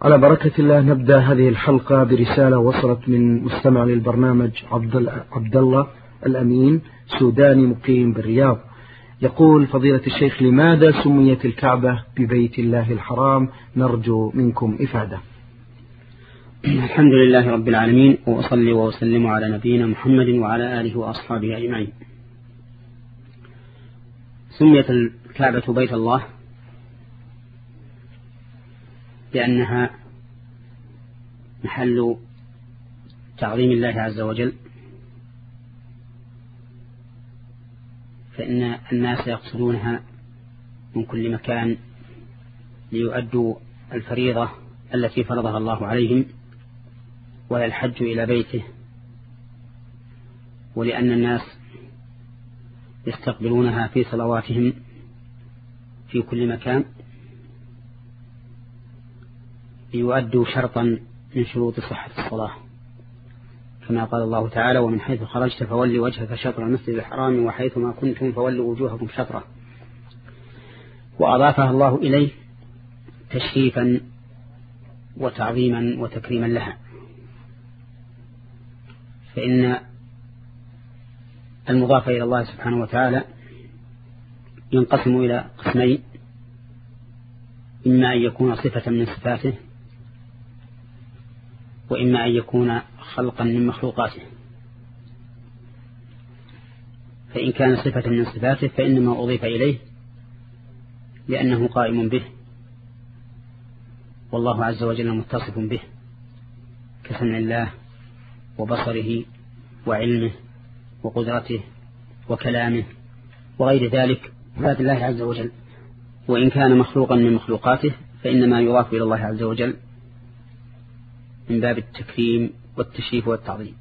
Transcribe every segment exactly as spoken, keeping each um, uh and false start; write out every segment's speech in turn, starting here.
على بركة الله نبدأ هذه الحلقة برسالة وصلت من مستمع للبرنامج عبد الله الأمين سوداني مقيم بالرياض. يقول: فضيلة الشيخ، لماذا سميت الكعبة ببيت الله الحرام؟ نرجو منكم إفادة. الحمد لله رب العالمين، وأصلي وأسلم على نبينا محمد وعلى آله وأصحابه أجمعين. سميت الكعبة بيت الله لأنها محل تعظيم الله عز وجل، فإن الناس يقصدونها من كل مكان ليؤدوا الفريضة التي فرضها الله عليهم، وهي الحج إلى بيته، ولأن الناس يستقبلونها في صلواتهم في كل مكان ليؤدوا شرطا من شروط صحة الصلاة، كما قال الله تعالى: ومن حيث خرجت فولي وجهك شطر المسجد الحرام وحيث ما كنتم فولوا وجوهكم شطره. وأضافها الله إليه تشريفا وتعظيما وتكريما لها، فإن المضاف إلى الله سبحانه وتعالى ينقسم إلى قسمين: إما أن يكون صفة من صفاته، وإما أن يكون خلقا من مخلوقاته. فإن كان صفة من صفاته فإنما أضيف إليه لأنه قائم به، والله عز وجل متصف به كسمع الله وبصره وعلمه وقدرته وكلامه وغير ذلك صفات الله عز وجل. وإن كان مخلوقا من مخلوقاته فإنما يضاف إلى الله عز وجل من باب التكريم والتشريف والتعظيم.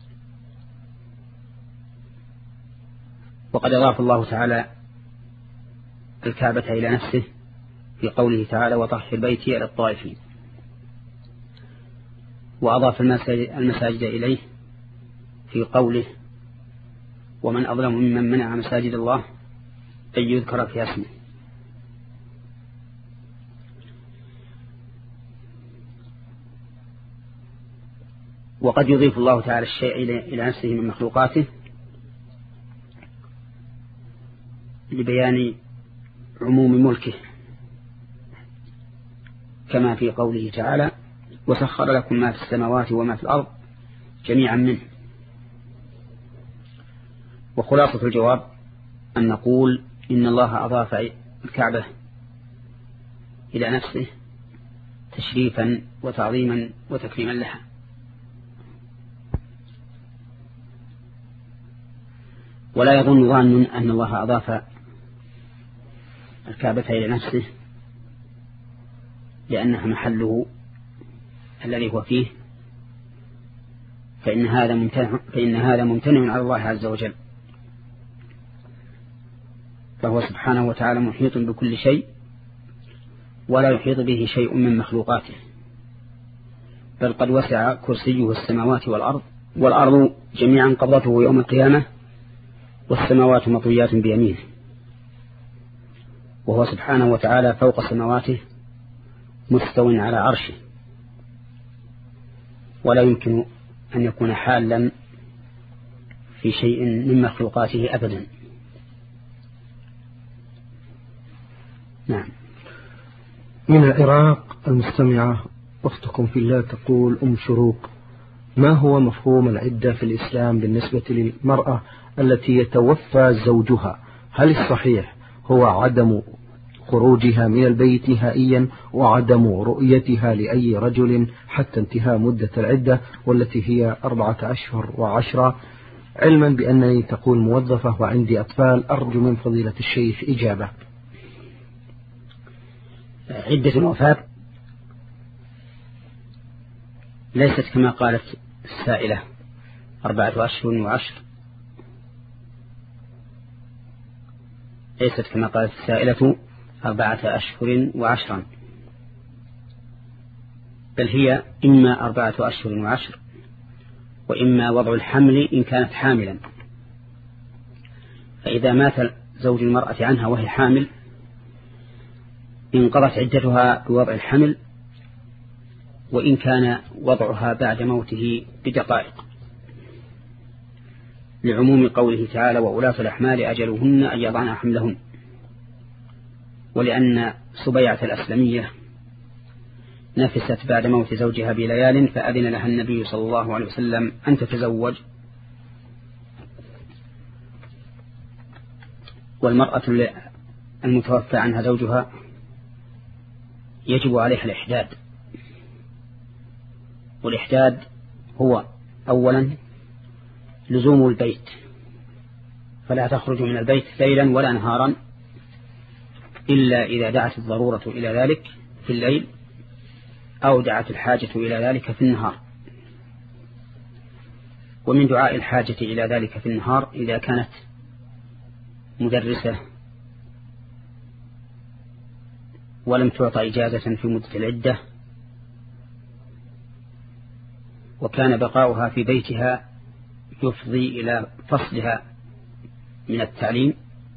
وقد أضاف الله تعالى الكعبة إلى نفسه في قوله تعالى: وطهر بيتي للطائفين. وأضاف المساجد إليه في قوله: ومن أظلم ممن منع مساجد الله أن يذكر في اسمه. وقد يضيف الله تعالى الشيء إلى نفسه من مخلوقاته لبيان عموم ملكه، كما في قوله تعالى: وسخر لكم ما في السماوات وما في الأرض جميعا منه. وخلاصة الجواب أن نقول إن الله أضاف الكعبة إلى نفسه تشريفا وتعظيما وتكريما لها. ولا يظن ظان أن الله أضاف الكعبة إلى نفسه لأنها محله الذي هو فيه، فإن هذا ممتنع, فإن هذا ممتنع على الله عز وجل، فهو سبحانه وتعالى محيط بكل شيء ولا يحيط به شيء من مخلوقاته، بل قد وسع كرسيه السماوات والأرض، والأرض جميعا قبضته يوم القيامة، والسماوات مطويات بيمينه، وهو سبحانه وتعالى فوق سماواته مستو على عرشه، ولا يمكن أن يكون حالا في شيء من مخلوقاته أبدا. نعم. من العراق المستمعة أختكم في الله تقول: أم شروق، ما هو مفهوم العدة في الإسلام بالنسبة للمرأة التي يتوفى زوجها؟ هل الصحيح هو عدم خروجها من البيت نهائيا وعدم رؤيتها لأي رجل حتى انتهاء مدة العدة والتي هي أربعة أشهر وعشرة، علما بأنني تقول موظفة وعندي أطفال؟ أرجو من فضيلة الشيخ إجابة. عدة الوفاة ليست كما قالت السائلة أربعة أشهر وعشر، ليست كما قالت السائلة أربعة أشهر وعشرا، بل هي إما أربعة أشهر وعشر وإما وضع الحمل إن كانت حاملا. فإذا مات زوج المرأة عنها وهي حامل انقضت عدتها بوضع الحمل وإن كان وضعها بعد موته بدقائق، لعموم قوله تعالى وأولاة الأحمال أجلهن أن يضعن حملهن، ولأن سبيعة الأسلمية نفست بعد موت زوجها بليال فأذن لها النبي صلى الله عليه وسلم أن تتزوج. والمرأة المتوفى عنها زوجها يجب عليها الإحداد، والإحداد هو أولا لزوم البيت، فلا تخرج من البيت ليلا ولا نهارا إلا إذا دعت الضرورة إلى ذلك في الليل أو دعت الحاجة إلى ذلك في النهار. ومن دعاء الحاجة إلى ذلك في النهار إذا كانت مدرسة ولم تعطى إجازة في مدة العدة وكان بقاؤها في بيتها يفضي إلى فصلها من التعليم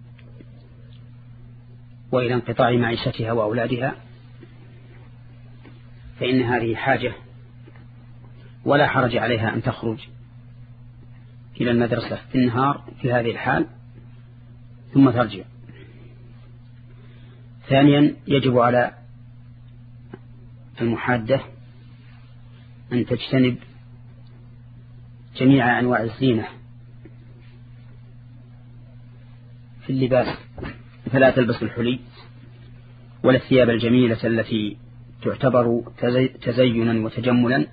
وإلى انقطاع معيشتها وأولادها، فإن هذه حاجة ولا حرج عليها أن تخرج إلى المدرسة في النهار في هذه الحال ثم ترجع. ثانيا يجب على المحادة أن تجتنب جميع أنواع الزينة في اللباس، فلا تلبس الحلي ولا الثياب الجميلة التي تعتبر تزينا وتجملا،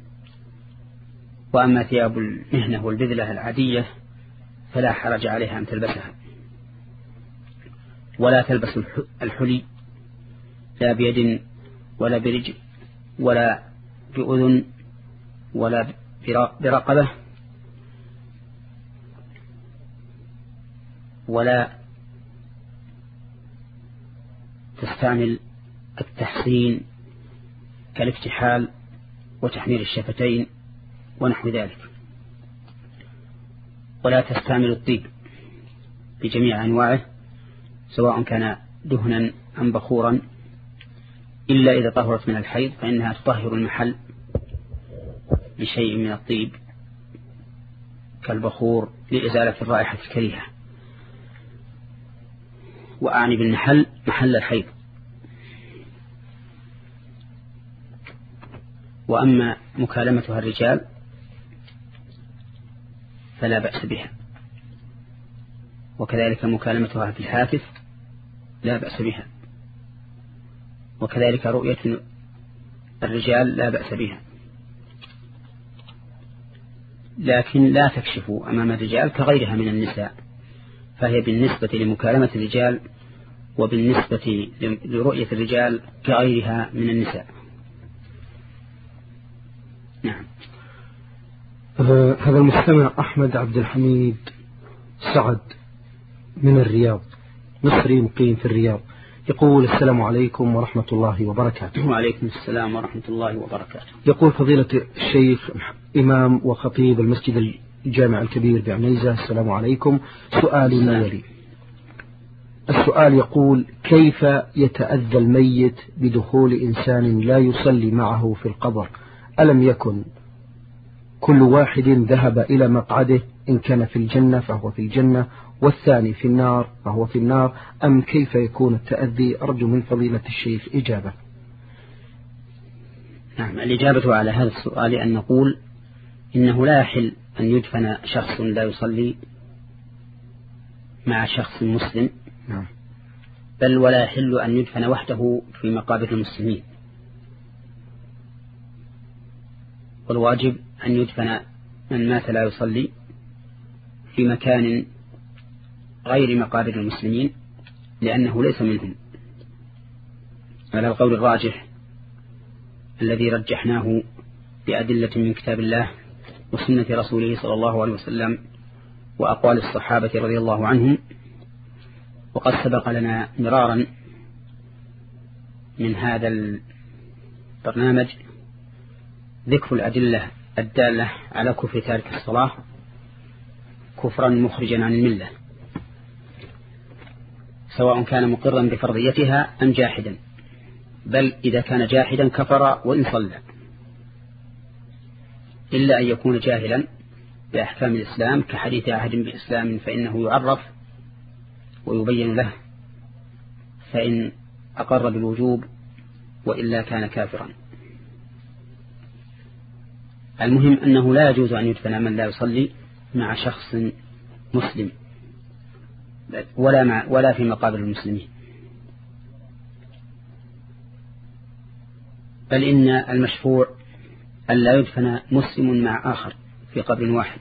وأما ثياب المهنة والبذلة العادية فلا حرج عليها أن تلبسها. ولا تلبس الحلي لا بيد ولا برجل ولا بأذن ولا برقبة ولا تستعمل التحسين كالاكتحال وتحمير الشفتين ونحو ذلك، ولا تستعمل الطيب بجميع أنواعه سواء كان دهنا أم بخورا إلا إذا طهرت من الحيض فإنها تطهر المحل بشيء من الطيب كالبخور لإزالة الرائحة الكريهة، وأعني بالمحل محل الحيض. وأما مكالمتها الرجال فلا بأس بها، وكذلك مكالمتها في الهاتف لا بأس بها، وكذلك رؤية الرجال لا بأس بها، لكن لا تكشف أمام الرجال كغيرها من النساء، فهي بالنسبة لمكالمة الرجال وبالنسبة لرؤية الرجال كغيرها من النساء. نعم. آه هذا المستمع أحمد عبد الحميد سعد من الرياض، مصري مقيم في الرياض، يقول السلام عليكم ورحمة الله وبركاته. وعليكم السلام ورحمة الله وبركاته. يقول فضيلة الشيخ إمام وخطيب المسجد الجامع الكبير بعنيزة، السلام عليكم، سؤالي ما يلي. السؤال يقول كيف يتأذى الميت بدخول إنسان لا يصلي معه في القبر؟ ألم يكن كل واحد ذهب إلى مقعده إن كان في الجنة فهو في الجنة والثاني في النار فهو في النار، أم كيف يكون التأذي؟ أرجو من فضيلة الشيخ إجابة. نعم، الإجابة على هذا السؤال أن نقول إنه لا يحل أن يدفن شخص لا يصلي مع شخص مسلم. نعم. بل ولا يحل أن يدفن وحده في مقابر المسلمين، والواجب أن يدفن من مات لا يصلي في مكان غير مقابر المسلمين لأنه ليس منهم، على القول الراجح الذي رجحناه بأدلة من كتاب الله وسنة رسوله صلى الله عليه وسلم وأقوال الصحابة رضي الله عنهم. وقد سبق لنا مرارا من هذا البرنامج ذكر الأدلة الدالة على كفر تارك الصلاة كفرا مخرجا عن الملة، سواء كان مقرا بفرضيتها أم جاحدا، بل إذا كان جاحدا كفر وإن صلى. إلا أن يكون جاهلا بأحكام الإسلام كحديث أحد بإسلام فإنه يعرف ويبين له، فإن أقر بالوجوب وإلا كان كافرا. المهم أنه لا يجوز أن يدفن من لا يصلي مع شخص مسلم ولا, مع ولا في مقابر المسلمين، بل إن المشروع أن لا يدفن مسلم مع آخر في قبر واحد،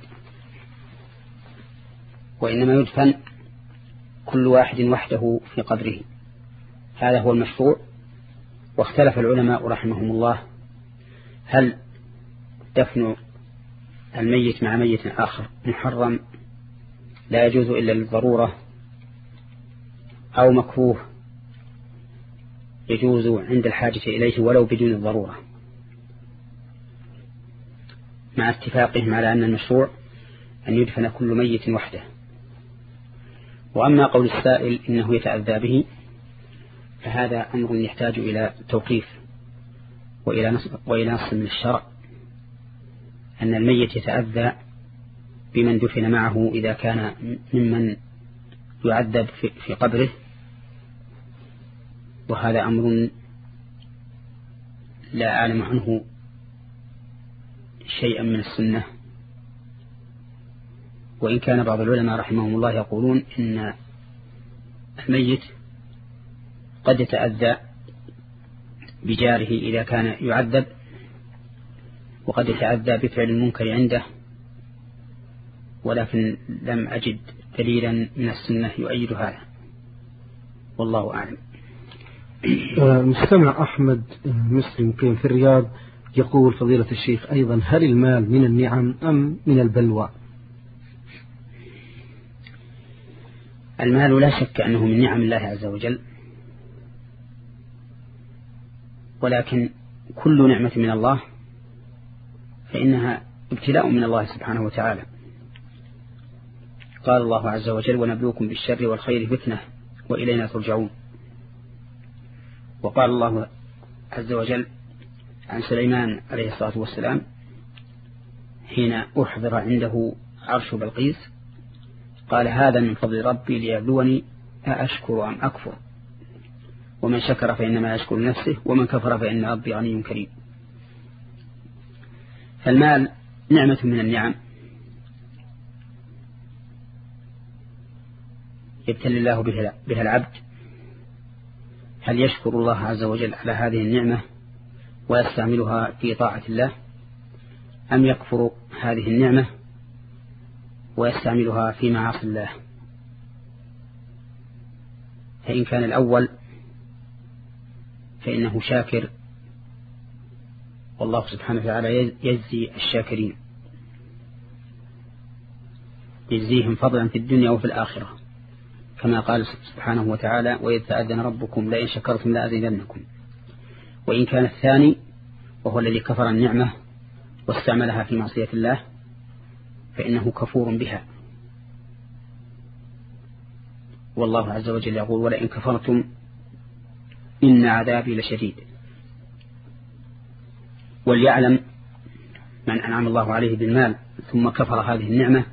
وإنما يدفن كل واحد وحده في قبره، هذا هو المشروع. واختلف العلماء رحمهم الله هل دفن الميت مع ميت آخر محرم لا يجوز إلا للضرورة، أو مكروه يجوز عند الحاجة إليه ولو بدون الضرورة، مع اتفاقهم على أن المشروع أن يدفن كل ميت وحده. وأما قول السائل إنه يتأذى به فهذا أمر يحتاج إلى توقيف وإلى نص وإلى نص من الشرع، أن الميت يتأذى بمن دفن معه إذا كان ممن يعذب في قبره، وهذا أمر لا أعلم عنه شيئا من السنة. وإن كان بعض العلماء رحمهم الله يقولون إن الميت قد يتأذى بجاره إذا كان يعذب، وقد يتأذى بفعل المنكر عنده، ولكن لم أجد دليلا من السنة يؤيد هذا، والله أعلم. مستمع أحمد مسلم قيم في الرياض يقول فضيلة الشيخ أيضا هل المال من النعم أم من البلوى؟ المال لا شك أنه من نعم الله عز وجل، ولكن كل نعمة من الله فإنها ابتلاء من الله سبحانه وتعالى. قال الله عز وجل ونبلوكم بالشر والخير فتنة وإلينا ترجعون. وقال الله عز وجل عن سليمان عليه الصلاة والسلام حين أحضر عنده عرش بلقيس قال هذا من فضل ربي ليبلوني أأشكر أم أكفر، ومن شكر فإنما يشكر نفسه ومن كفر فإن ربي غني كريم. فالمال نعمة من النعم يبتلي الله بها العبد، هل يشكر الله عز وجل على هذه النعمة ويستعملها في طاعة الله، أم يكفر هذه النعمة ويستعملها في معاصي الله؟ فإن كان الأول فإنه شاكر، والله سبحانه وتعالى يجزي الشاكرين، يجزيهم فضلا في الدنيا وفي الآخرة، كما قال سبحانه وتعالى وإذ تأذن ربكم لئن شكرتم لأزيدنكم. وإن كان الثاني وهو الذي كفر النعمة واستعملها في معصية الله فإنه كفور بها، والله عز وجل يقول ولئن كفرتم إن عذابي لشديد. وليعلم من أنعم الله عليه بالمال ثم كفر هذه النعمة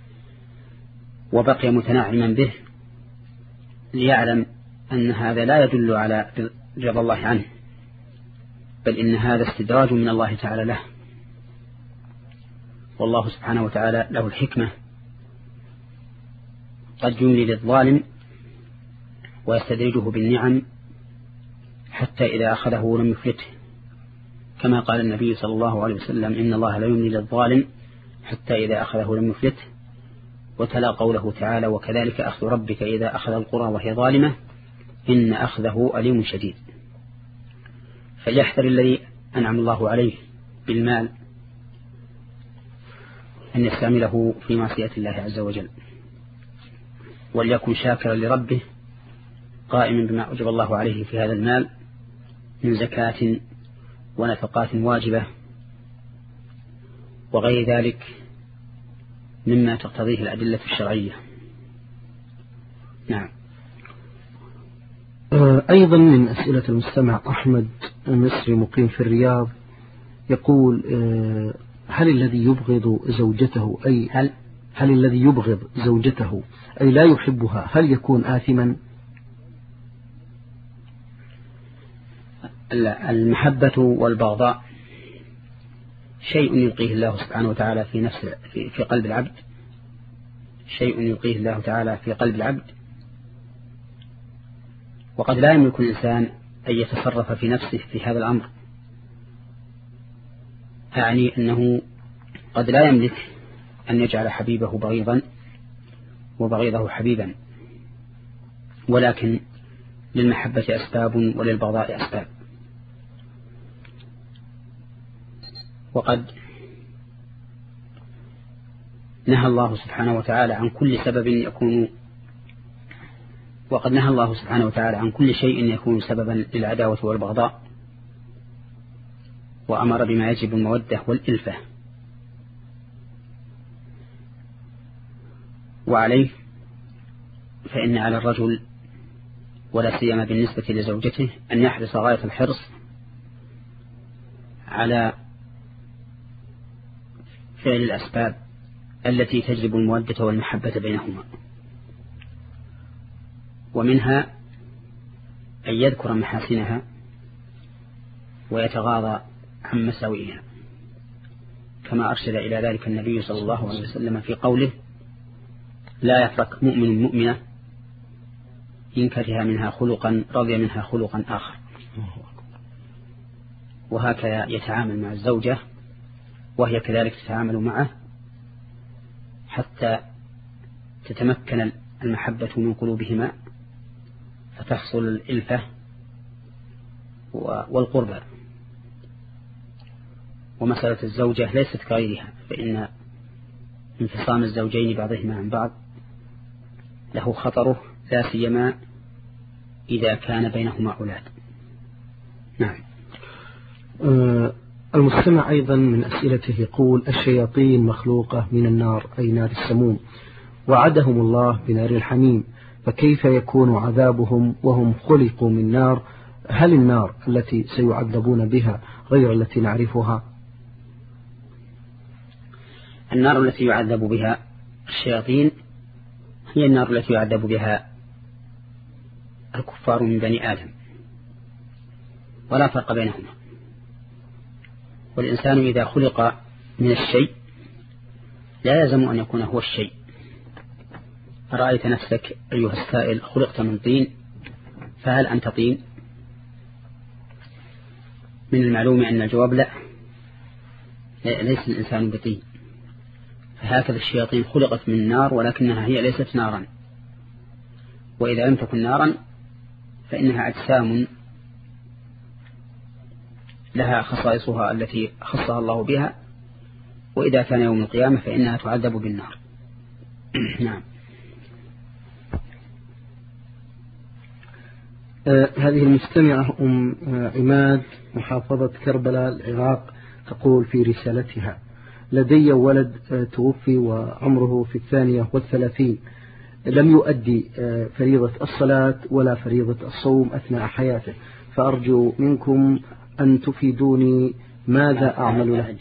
وبقي متناعما به، ليعلم أن هذا لا يدل على رضا الله عنه، بل إن هذا استدراج من الله تعالى له، والله سبحانه وتعالى له الحكمة، قد يملي للظالم ويستدرجه بالنعم حتى إذا أخذه لم يفلته، كما قال النبي صلى الله عليه وسلم إن الله لا يملي للظالم حتى إذا أخذه لم يفلته. وتلا قوله تعالى وكذلك أخذ ربك إذا أخذ القرى وهي ظالمة إن أخذه أليم شديد. فليحذر الذي أنعم الله عليه بالمال أن يستعمله في معصية الله عز وجل، وليكن شاكرا لربه قائما بما أوجب الله عليه في هذا المال من زكاة ونفقات واجبة وغير ذلك مما تقتضيه الأدلة الشرعية. نعم. أيضا من أسئلة المستمع أحمد مصري مقيم في الرياض يقول هل الذي يبغض زوجته أي هل هل الذي يبغض زوجته أي لا يحبها هل يكون آثما؟ المحبة والبغضاء شيء يلقيه الله سبحانه وتعالى في نفس في, في قلب العبد، شيء يلقيه الله تعالى في قلب العبد، وقد لا يملك الإنسان أن يتصرف في نفسه في هذا الأمر. أعني أنه قد لا يملك أن يجعل حبيبه بغيضا وبغيضه حبيبا، ولكن للمحبة أسباب وللبغضاء أسباب. وقد نهى الله سبحانه وتعالى عن كل سبب يكون وقد نهى الله سبحانه وتعالى عن كل شيء يكون سببا للعداوة والبغضاء، وأمر بما يجب المودة والإلفة. وعليه فإن على الرجل ولا سيما بالنسبة لزوجته أن يحرص غاية الحرص على فعل الأسباب التي تجلب المودة والمحبة بينهما، ومنها أن يذكر محاسنها ويتغاضى عن مساوئها، كما أرشد إلى ذلك النبي صلى الله عليه وسلم في قوله: لا يفرق مؤمن مؤمنة إن كره منها خلقا رضي منها خلقا آخر. وهكذا يتعامل مع الزوجة وهي كذلك تتعامل معه حتى تتمكن المحبة من قلوبهما فتحصل الإلفة والقربة. ومسألة الزوجة ليست كغيرها، فإن انفصام الزوجين بعضهما عن بعض له خطره، لا سيما إذا كان بينهما أولاد. نعم. أه المستمع أيضا من أسئلته يقول: الشياطين مخلوقة من النار أي نار السموم، وعدهم الله بنار الحميم، فكيف يكون عذابهم وهم خلقوا من نار؟ هل النار التي سيعذبون بها غير التي نعرفها؟ النار التي يعذب بها الشياطين هي النار التي يعذب بها الكفار من بني آدم، ولا فرق بينهما. والإنسان إذا خلق من الشيء لا يلزم أن يكون هو الشيء. أرأيت نفسك أيها السائل خلقت من طين، فهل أنت طين؟ من المعلوم أن الجواب لا، ليس الإنسان بطين. فهكذا الشياطين خلقت من نار ولكنها هي ليست نارا، وإذا لم تكن نارا فإنها أجسام لها خصائصها التي خصها الله بها، وإذا كان يوم القيامة فإنها تعذب بالنار. نعم. آه هذه المستمعة أم آه عماد محافظة كربلاء العراق تقول في رسالتها: لدي ولد آه توفي وعمره في الثانية والثلاثين، لم يؤدي آه فريضة الصلاة ولا فريضة الصوم أثناء حياته، فأرجو منكم أن تفيدوني ماذا أعمل له.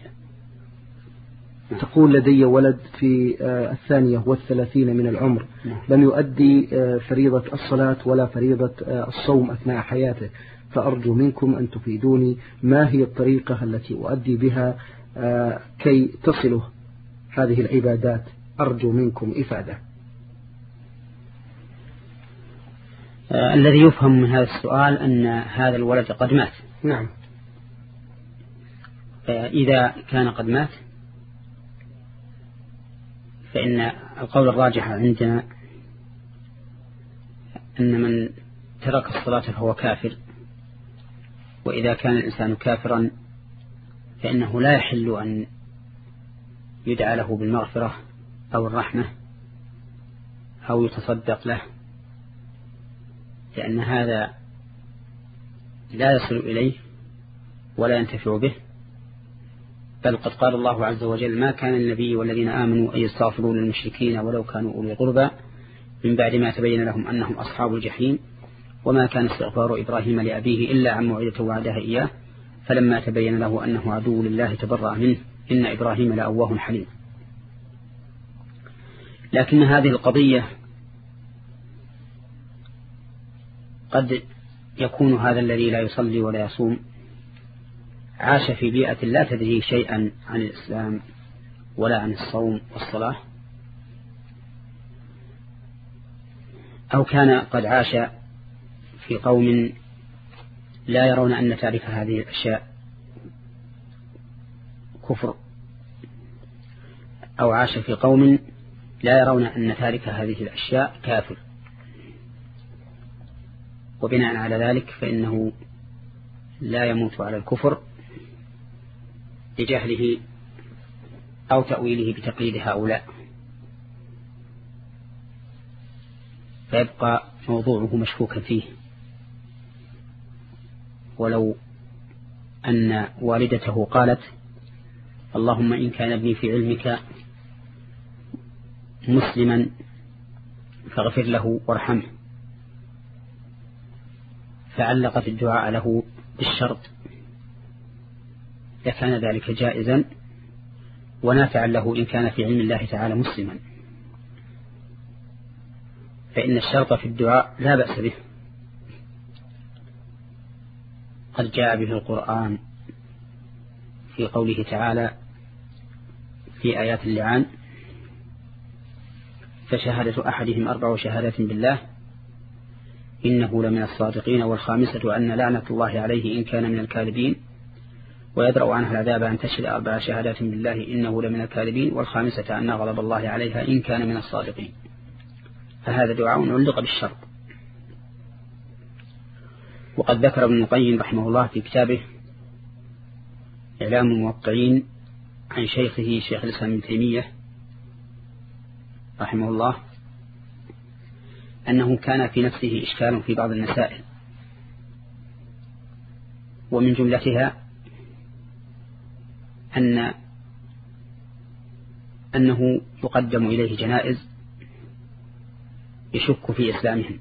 تقول: لدي ولد في الثانية والثلاثين من العمر، لم يؤدي فريضة الصلاة ولا فريضة الصوم أثناء حياته، فأرجو منكم أن تفيدوني ما هي الطريقة التي أؤدي بها كي تصله هذه العبادات. أرجو منكم إفادة. الذي يفهم من هذا السؤال أن هذا الولد قد مات. نعم. فإذا كان قد مات فإن القول الراجح عندنا أن من ترك الصلاة فهو كافر، وإذا كان الإنسان كافرا فإنه لا يحل أن يدعى له بالمغفرة أو الرحمة أو يتصدق له، لأن هذا لا يصل إليه ولا ينتفع به. بل قد قال الله عز وجل: ما كان النبي والذين آمنوا أن يستغفروا للمشركين ولو كانوا أولي قربى من بعد ما تبين لهم أنهم أصحاب الجحيم، وما كان استغفار إبراهيم لأبيه إلا عن موعدة وعدها إياه فلما تبين له أنه عدو لله تبرأ منه إن إبراهيم لأواه حليم. لكن هذه القضية قد يكون هذا الذي لا يصلي ولا يصوم عاش في بيئة لا تدري شيئا عن الإسلام ولا عن الصوم والصلاة، أو كان قد عاش في قوم لا يرون أن تعرف هذه الأشياء كفر، أو عاش في قوم لا يرون أن تارك هذه الأشياء كافر، وبناء على ذلك فإنه لا يموت على الكفر لجهله أو تأويله بتقليد هؤلاء، فيبقى موضوعه مشكوكا فيه. ولو أن والدته قالت اللهم إن كان ابني في علمك مسلما فاغفر له وارحمه، فعلقت الدعاء له بالشرط، لكان ذلك جائزا ونافعا له إن كان في علم الله تعالى مسلما، فإن الشرط في الدعاء لا بأس به، قد جاء به القرآن في قوله تعالى في آيات اللعان فشهادة أحدهم أربع شهادات بالله إنه لمن الصادقين، والخامسة أن لعنة الله عليه إن كان من الكاذبين، ويدرأ عنها العذاب أن تشهد أربع شهادات بالله إنه لمن الكاذبين، والخامسة أن غضب الله عليها إن كان من الصادقين. فهذا دعاء علق بالشرط. وقد ذكر ابن القيم رحمه الله في كتابه إعلام الموقعين عن شيخه شيخ الإسلام ابن تيمية رحمه الله أنه كان في نفسه إشكال في بعض المسائل، ومن جملتها أن أنه يقدم إليه جنائز يشك في إسلامهم،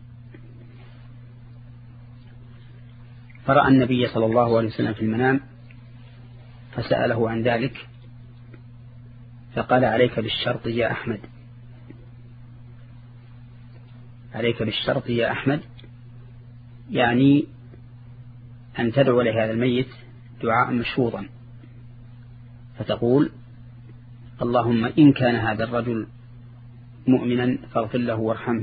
فرأى النبي صلى الله عليه وسلم في المنام فسأله عن ذلك فقال عليك بالشرط يا أحمد، عليك بالشرط يا أحمد، يعني أن تدعو لهذا الميت دعاء مشروطا، فتقول اللهم إن كان هذا الرجل مؤمنا فاغفر له وارحمه،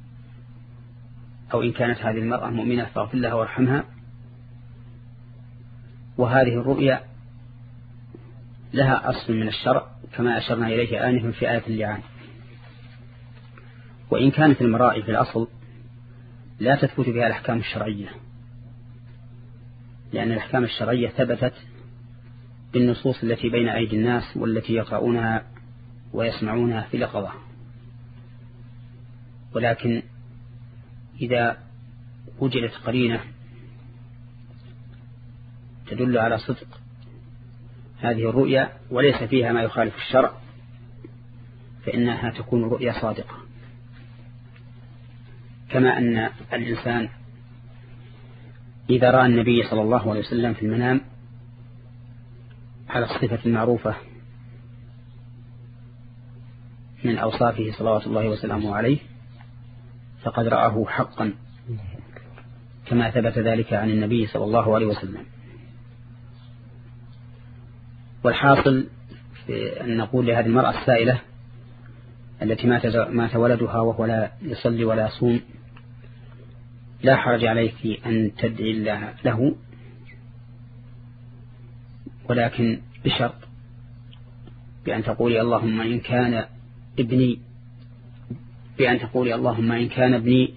أو إن كانت هذه المرأة مؤمنة فاغفر لها وارحمها. وهذه الرؤيا لها أصل من الشرع كما أشرنا إليه آنفا في آية اللعان، وإن كانت المرائي في الأصل لا تثبت بها الأحكام الشرعية، لأن الأحكام الشرعية ثبتت بالنصوص التي بين أيدي الناس والتي يقرؤونها ويسمعونها في اليقظة، ولكن إذا وجدت قرينة تدل على صدق هذه الرؤيا وليس فيها ما يخالف الشرع فإنها تكون رؤيا صادقة، كما أن الإنسان إذا رأى النبي صلى الله عليه وسلم في المنام على الصفة المعروفة من أوصافه صلوات الله وسلامه عليه فقد رآه حقا، كما ثبت ذلك عن النبي صلى الله عليه وسلم. والحاصل في أن نقول لهذه المرأة السائلة التي مات ولدها وهو لا يصلي ولا يصوم لا حرج عليك أن تدعي الله له، ولكن بشرط بأن تقولي اللهم إن كان ابني بأن تقولي اللهم إن كان ابني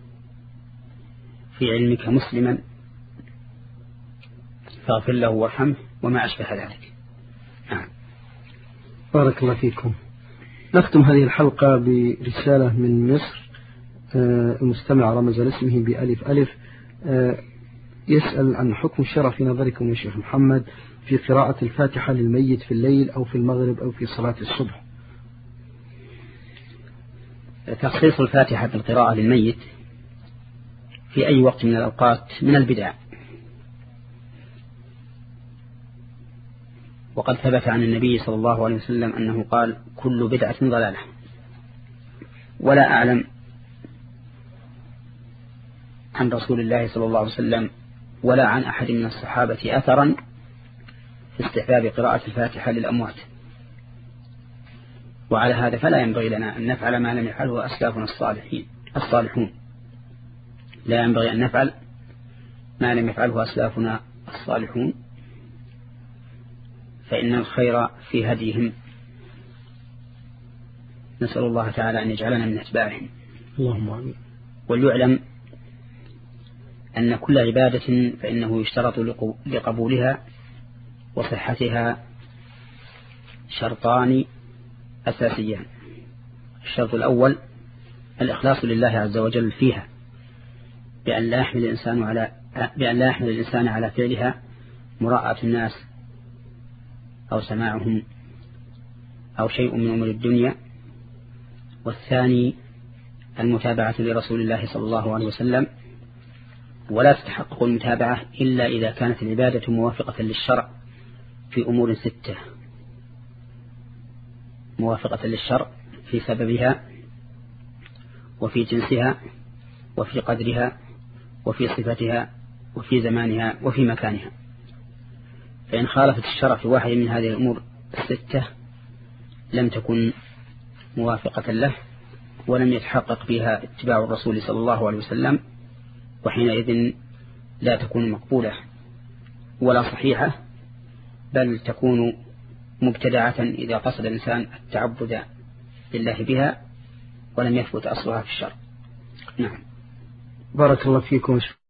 في علمك مسلما فاغفر له وارحمه وما أشبه ذلك. نعم. بارك الله فيكم. نختم هذه الحلقة برسالة من مصر. المستمع رمز لاسمه بألف ألف يسأل عن حكم الشرع في نظركم يا شيخ محمد في قراءة الفاتحة للميت في الليل أو في المغرب أو في صلاة الصبح. تخصيص الفاتحة بالقراءة للميت في أي وقت من الأوقات من البدع، وقد ثبت عن النبي صلى الله عليه وسلم أنه قال كل بدعة ضلالة. ولا أعلم عن رسول الله صلى الله عليه وسلم ولا عن أحد من الصحابة أثرا في استحباب قراءة الفاتحة للأموات. وعلى هذا فلا ينبغي لنا أن نفعل ما لم يفعله أسلافنا الصالحين الصالحون لا ينبغي أن نفعل ما لم يفعله أسلافنا الصالحون، فإن الخير في هديهم. نسأل الله تعالى أن يجعلنا من أتباعهم. اللهم آمين. وليعلم أن كل عبادة فإنه يشترط لقبولها وصحتها شرطان أساسيان. الشرط الأول الإخلاص لله عز وجل فيها، بأن لا يحمل الإنسان على بأن لا يحمل الإنسان على فعلها مراءة الناس أو سماعهم أو شيء من أمور الدنيا. والثاني المتابعة لرسول الله صلى الله عليه وسلم، ولا تتحقق المتابعة إلا إذا كانت العبادة موافقة للشرع في أمور ستة: موافقة للشرع في سببها وفي جنسها وفي قدرها وفي صفتها وفي زمانها وفي مكانها. فإن خالفت الشرع في واحد من هذه الأمور الستة لم تكن موافقة له ولم يتحقق فيها اتباع الرسول صلى الله عليه وسلم، وحينئذ لا تكون مقبولة ولا صحيحة، بل تكون مبتدعة إذا قصد الإنسان التعبد لله بها ولم يثبت أصلها في الشرع. نعم. بارك الله فيكم.